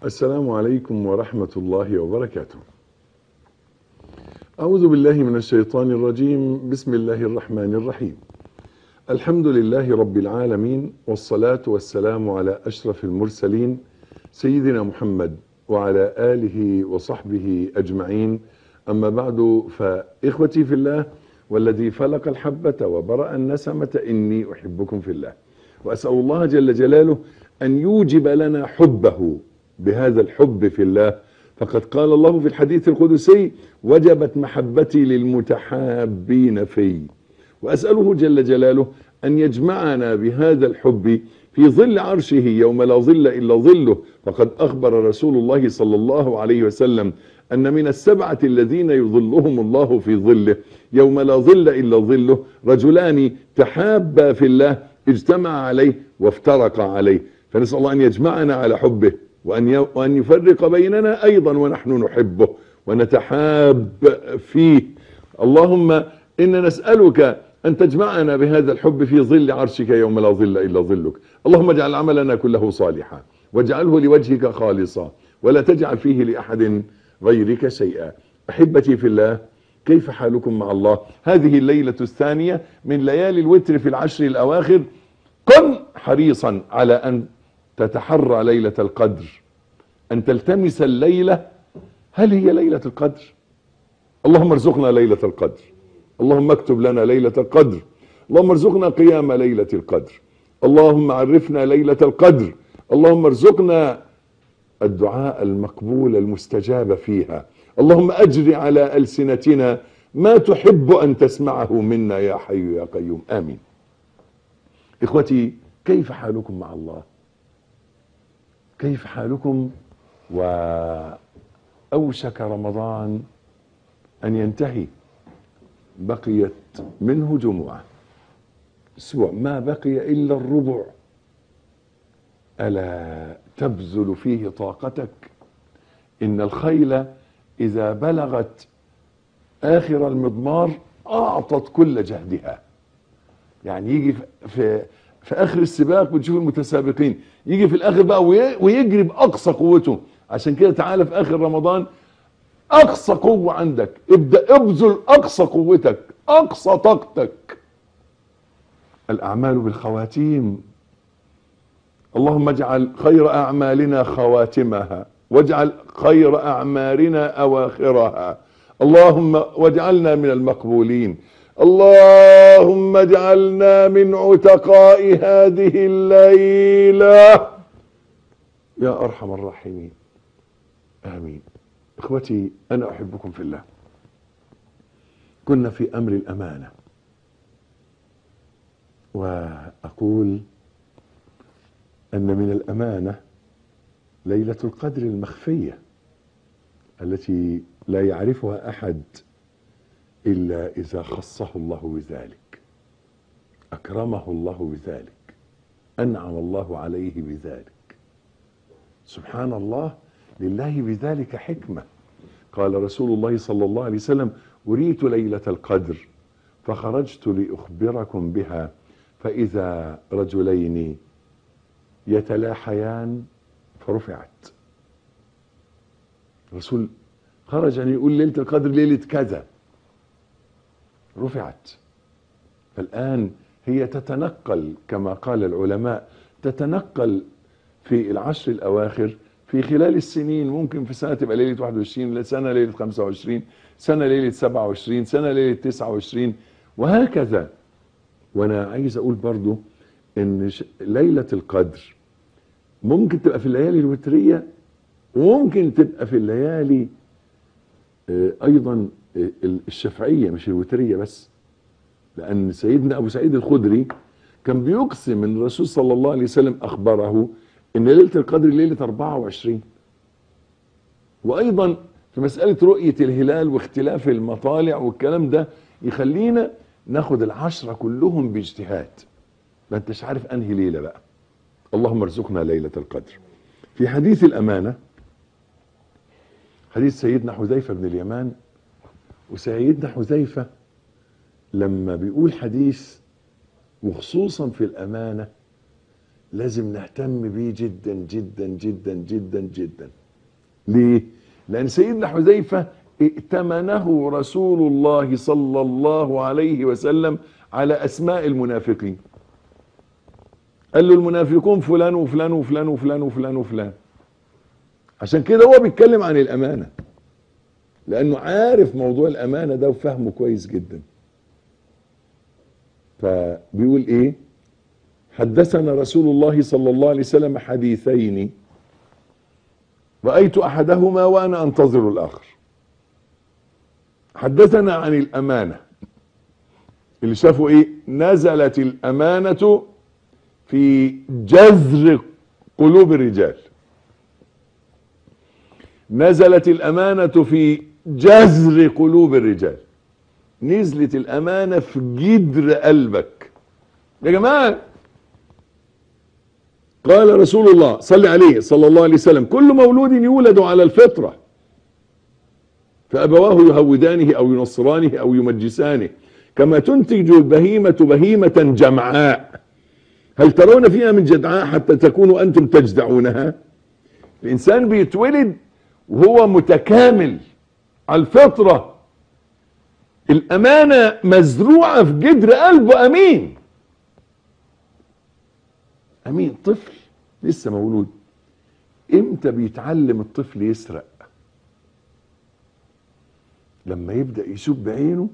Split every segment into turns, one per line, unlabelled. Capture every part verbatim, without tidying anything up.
السلام عليكم ورحمة الله وبركاته. أعوذ بالله من الشيطان الرجيم. بسم الله الرحمن الرحيم. الحمد لله رب العالمين، والصلاة والسلام على أشرف المرسلين سيدنا محمد وعلى آله وصحبه أجمعين. أما بعد، فإخوتي في الله والذي فلق الحبة وبرأ النسمة إني أحبكم في الله، وأسأل الله جل جلاله أن يوجب لنا حبه بهذا الحب في الله، فقد قال الله في الحديث القدسي: وجبت محبتي للمتحابين في. وأسأله جل جلاله أن يجمعنا بهذا الحب في ظل عرشه يوم لا ظل إلا ظله، فقد أخبر رسول الله صلى الله عليه وسلم أن من السبعة الذين يظلهم الله في ظله يوم لا ظل إلا ظله رجلان تحابا في الله اجتمع عليه وافترقا عليه. فنسأل الله أن يجمعنا على حبه، وأن وأن يفرق بيننا أيضا ونحن نحبه ونتحاب فيه. اللهم إنا نسألك أن تجمعنا بهذا الحب في ظل عرشك يوم لا ظل إلا ظلك. اللهم اجعل عملنا كله صالحا، واجعله لوجهك خالصا، ولا تجعل فيه لأحد غيرك شيئا. أحبتي في الله، كيف حالكم مع الله؟ هذه الليلة الثانية من ليالي الوتر في العشر الأواخر. كن حريصا على أن تتحرى ليلة القدر، أن تلتمس الليلة. هل هي ليلة القدر؟ اللهم ارزقنا ليلة القدر، اللهم اكتب لنا ليلة القدر، اللهم ارزقنا قيام ليلة القدر، اللهم عرفنا ليلة القدر، اللهم ارزقنا الدعاء المقبول المستجاب فيها، اللهم أجري على ألسنتنا ما تحب أن تسمعه منا يا حي يا قيوم، آمين. إخوتي، كيف حالكم مع الله؟ كيف حالكم وأوشك رمضان أن ينتهي؟ بقيت منه جمعة، أسبوع، ما بقي إلا الربع. ألا تبذل فيه طاقتك؟ إن الخيل إذا بلغت آخر المضمار أعطت كل جهدها. يعني يجي في في آخر السباق بتشوف المتسابقين، يجي في الآخر بقى ويجري بأقصى قوته. عشان كده تعالى في آخر رمضان أقصى قوة عندك، ابدأ ابذل أقصى قوتك، أقصى طاقتك. الأعمال بالخواتيم. اللهم اجعل خير أعمالنا خواتمها، واجعل خير أعمارنا أواخرها. اللهم واجعلنا من المقبولين. اللهم اجعلنا من عتقاء هذه الليلة يا أرحم الراحمين، آمين. إخوتي، أنا أحبكم في الله. كنا في أمر الأمانة، وأقول أن من الأمانة ليلة القدر المخفية التي لا يعرفها أحد إلا إذا خصه الله بذلك، أكرمه الله بذلك، أنعم الله عليه بذلك. سبحان الله، لله بذلك حكمة. قال رسول الله صلى الله عليه وسلم: أريت ليلة القدر فخرجت لأخبركم بها، فإذا رجلين يتلاحيان فرفعت. الرسول خرج أن يقول ليلة القدر ليلة كذا، رفعت. فالآن هي تتنقل كما قال العلماء، تتنقل في العشر الأواخر في خلال السنين. ممكن في سنة تبقى ليلة واحد وعشرين، سنة ليلة خمسة وعشرين، سنة ليلة سبعة وعشرين، سنة ليلة تسعة وعشرين، وهكذا. وأنا عايز أقول برضو إن ليلة القدر ممكن تبقى في الليالي الوترية، وممكن تبقى في الليالي أيضا الشفعية، مش الوترية بس. لأن سيدنا أبو سعيد الخدري كان بيقسم من الرسول صلى الله عليه وسلم أخبره إن ليلة القدر ليلة أربعة وعشرين. وأيضا في مسألة رؤية الهلال واختلاف المطالع والكلام ده يخلينا ناخد العشرة كلهم باجتهاد، ما انتش عارف أنهي ليلة بقى. اللهم ارزقنا ليلة القدر. في حديث الأمانة، حديث سيدنا حذيفة بن اليمان، وسيدنا حذيفة لما بيقول حديث وخصوصا في الأمانة لازم نهتم بيه جدا جدا جدا جدا جدا. ليه؟ لأن سيدنا حذيفة ائتمنه رسول الله صلى الله عليه وسلم على أسماء المنافقين. قال له المنافقون فلان وفلان وفلان وفلان وفلان وفلان. عشان كده هو بيتكلم عن الأمانة، لأنه عارف موضوع الأمانة ده وفهمه كويس جدا. فبيقول إيه؟ حدثنا رسول الله صلى الله عليه وسلم حديثين رأيت أحدهما وأنا أنتظر الآخر. حدثنا عن الأمانة، اللي شافوا إيه؟ نزلت الأمانة في جذر قلوب الرجال. نزلت الأمانة في جذر قلوب الرجال. نزلت الأمانة في جدر قلبك يا جماعة. قال رسول الله صلى عليه صلى الله عليه وسلم: كل مولود يولد على الفطرة فأبواه يهودانه أو ينصرانه أو يمجسانه كما تنتج البهيمة بهيمة جمعاء هل ترون فيها من جدعاء حتى تكونوا أنتم تجدعونها. الإنسان بيتولد وهو متكامل على الفطرة، الأمانة مزروعة في جدر قلبه. أمين أمين. طفل لسه مولود، امتى بيتعلم الطفل يسرق؟ لما يبدأ يشوف بعينه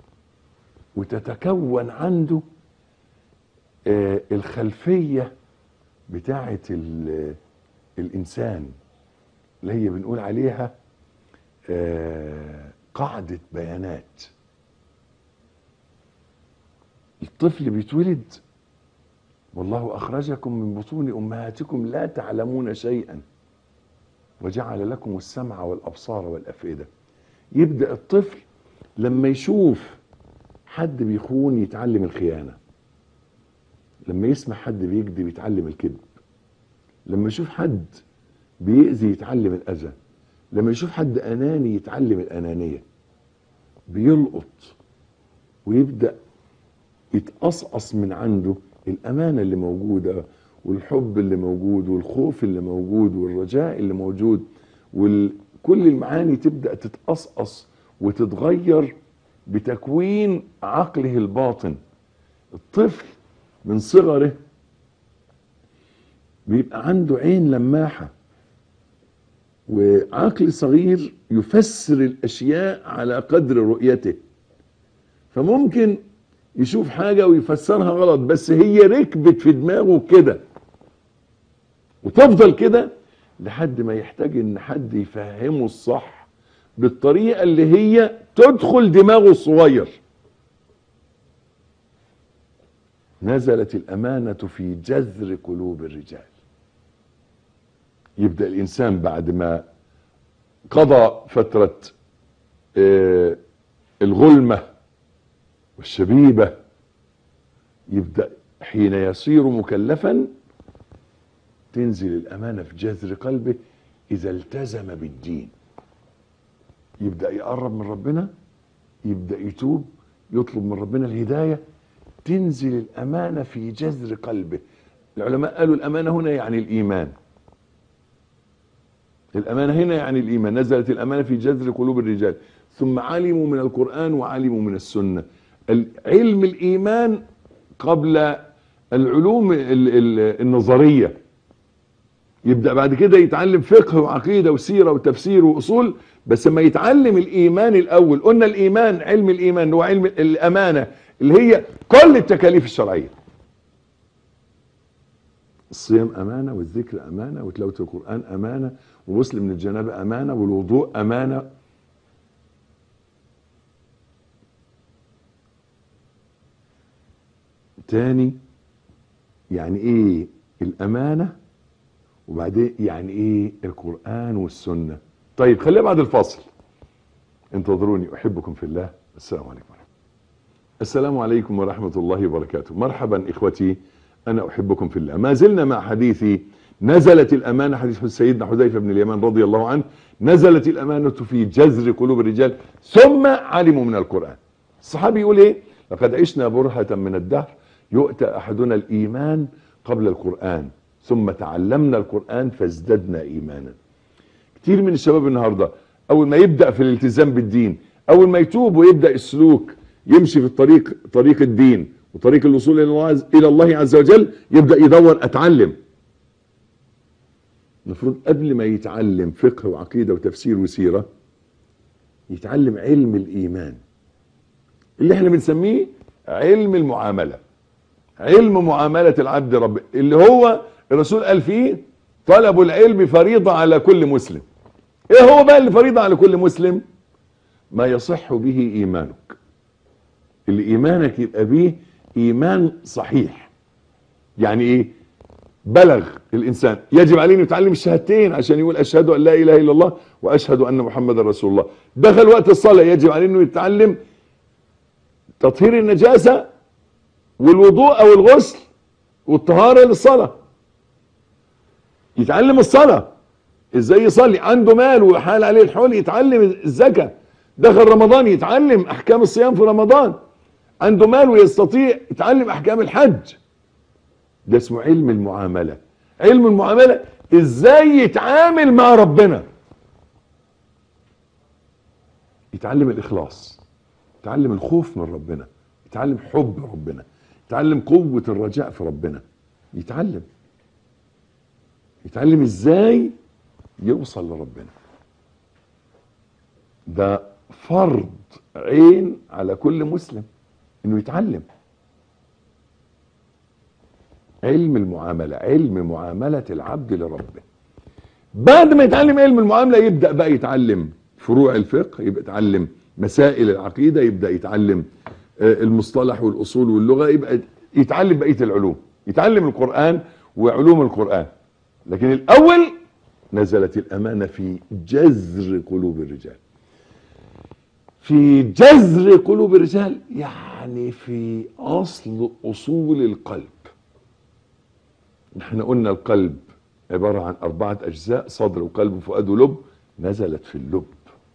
وتتكون عنده آه الخلفية بتاعة الإنسان اللي هي بنقول عليها آه قاعدة بيانات. الطفل بيتولد والله أخرجكم من بطون أمهاتكم لا تعلمون شيئا وجعل لكم السمع والأبصار والأفئدة. يبدأ الطفل لما يشوف حد بيخون يتعلم الخيانة، لما يسمع حد بيكذب يتعلم الكذب، لما يشوف حد بيأذي يتعلم الأذى، لما يشوف حد أناني يتعلم الأنانية. بيلقط ويبدأ يتقصقص من عنده الأمانة اللي موجودة والحب اللي موجود والخوف اللي موجود والرجاء اللي موجود، وكل المعاني تبدأ تتقصقص وتتغير بتكوين عقله الباطن. الطفل من صغره بيبقى عنده عين لماحة وعقل صغير يفسر الأشياء على قدر رؤيته، فممكن يشوف حاجة ويفسرها غلط بس هي ركبت في دماغه كده، وتفضل كده لحد ما يحتاج ان حد يفهمه الصح بالطريقة اللي هي تدخل دماغه الصغير. نزلت الأمانة في جذر قلوب الرجال. يبدأ الإنسان بعد ما قضى فترة آه الغلمة والشبيبة يبدأ حين يصير مكلفا تنزل الأمانة في جذر قلبه إذا التزم بالدين. يبدأ يقرب من ربنا، يبدأ يتوب، يطلب من ربنا الهداية، تنزل الأمانة في جذر قلبه. العلماء قالوا الأمانة هنا يعني الإيمان. الأمانة هنا يعني الإيمان. نزلت الأمانة في جذر قلوب الرجال ثم علموا من القرآن وعلموا من السنة. علم الإيمان قبل العلوم النظرية. يبدأ بعد كده يتعلم فقه وعقيدة وسيرة وتفسير وأصول، بس ما يتعلم الإيمان الأول. قلنا الإيمان، علم الإيمان هو علم الأمانة اللي هي كل التكاليف الشرعية. الصيام أمانة، والذكر أمانة، وتلاوة القرآن أمانة، وغسل من الجنابة أمانة، والوضوء أمانة. تاني يعني ايه الأمانة، وبعدين يعني ايه القرآن والسنة. طيب خليها بعد الفاصل. انتظروني، أحبكم في الله. السلام عليكم ورحمة الله. السلام عليكم ورحمة الله وبركاته. مرحبا إخوتي، أنا أحبكم في الله. ما زلنا مع حديثي نزلت الأمانة، حديث سيدنا حذيفة بن اليمان رضي الله عنه. نزلت الأمانة في جذر قلوب الرجال ثم علموا من القرآن. الصحابي يقول ايه؟ لقد عشنا برهة من الدهر يؤتى أحدنا الإيمان قبل القرآن ثم تعلمنا القرآن فازددنا إيمانا. كتير من الشباب النهاردة أول ما يبدأ في الالتزام بالدين، أول ما يتوب ويبدأ السلوك يمشي في الطريق، طريق الدين وطريق الوصول إلى الله عز وجل، يبدأ يدور أتعلم. المفروض قبل ما يتعلم فقه وعقيدة وتفسير وسيرة يتعلم علم الإيمان اللي احنا بنسميه علم المعاملة، علم معاملة العبد رب، اللي هو الرسول قال فيه طلب العلم فريضة على كل مسلم. ايه هو بقى اللي فريضة على كل مسلم؟ ما يصح به ايمانك، اللي ايمانك يبقى بيه ايمان صحيح. يعني ايه؟ بلغ الانسان، يجب عليه انه يتعلم الشهادتين عشان يقول اشهد ان لا اله الا الله واشهد ان محمدا رسول الله. دخل وقت الصلاة يجب عليه انه يتعلم تطهير النجاسة والوضوء او الغسل والطهارة للصلاة. يتعلم الصلاة ازاي يصلي، عنده مال وحال عليه الحول يتعلم الزكاة. دخل رمضان يتعلم احكام الصيام في رمضان. عنده مال ويستطيع يتعلم احكام الحج. ده اسمه علم المعاملة. علم المعاملة ازاي يتعامل مع ربنا، يتعلم الاخلاص، يتعلم الخوف من ربنا، يتعلم حب ربنا، يتعلم قوة الرجاء في ربنا، يتعلم يتعلم ازاي يوصل لربنا. ده فرض عين على كل مسلم انه يتعلم علم المعاملة، علم معاملة العبد لربه. بعد ما يتعلم علم المعاملة يبدأ بقى يتعلم فروع الفقه، يبقى يتعلم مسائل العقيدة، يبدأ يتعلم المصطلح والأصول واللغة، يبقى يتعلم بقية العلوم، يتعلم القرآن وعلوم القرآن. لكن الأول نزلت الأمانة في جذر قلوب الرجال. في جذر قلوب الرجال يعني في أصل أصول القلب. نحن قلنا القلب عبارة عن أربعة أجزاء: صدر وقلب وفؤاد ولب. نزلت في اللب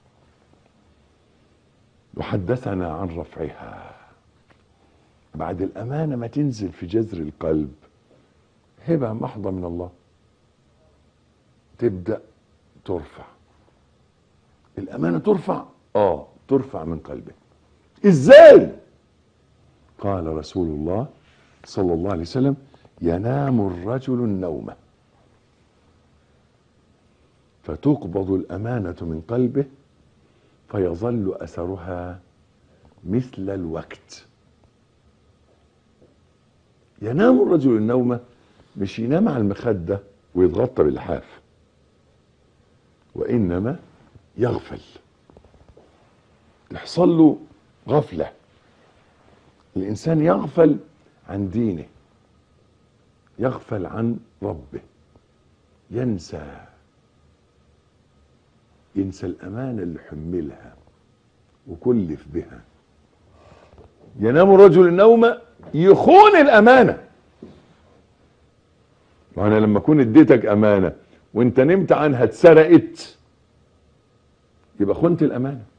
وحدثنا عن رفعها. بعد الأمانة ما تنزل في جذر القلب هبة محضة من الله، تبدأ ترفع. الأمانة ترفع، آه ترفع من قلبه. إزاي؟ قال رسول الله صلى الله عليه وسلم: ينام الرجل النوم فتقبض الأمانة من قلبه فيظل أثرها مثل الوقت. ينام الرجل النوم مش ينام على المخدة ويتغطى باللحاف، وإنما يغفل، يحصل له غفلة. الإنسان يغفل عن دينه، يغفل عن ربه، ينسى ينسى الأمانة اللي حملها وكلف بها. ينام الرجل النوم يخون الأمانة. وأنا لما أكون اديتك أمانة وانت نمت عنها اتسرقت يبقى خنت الأمانة.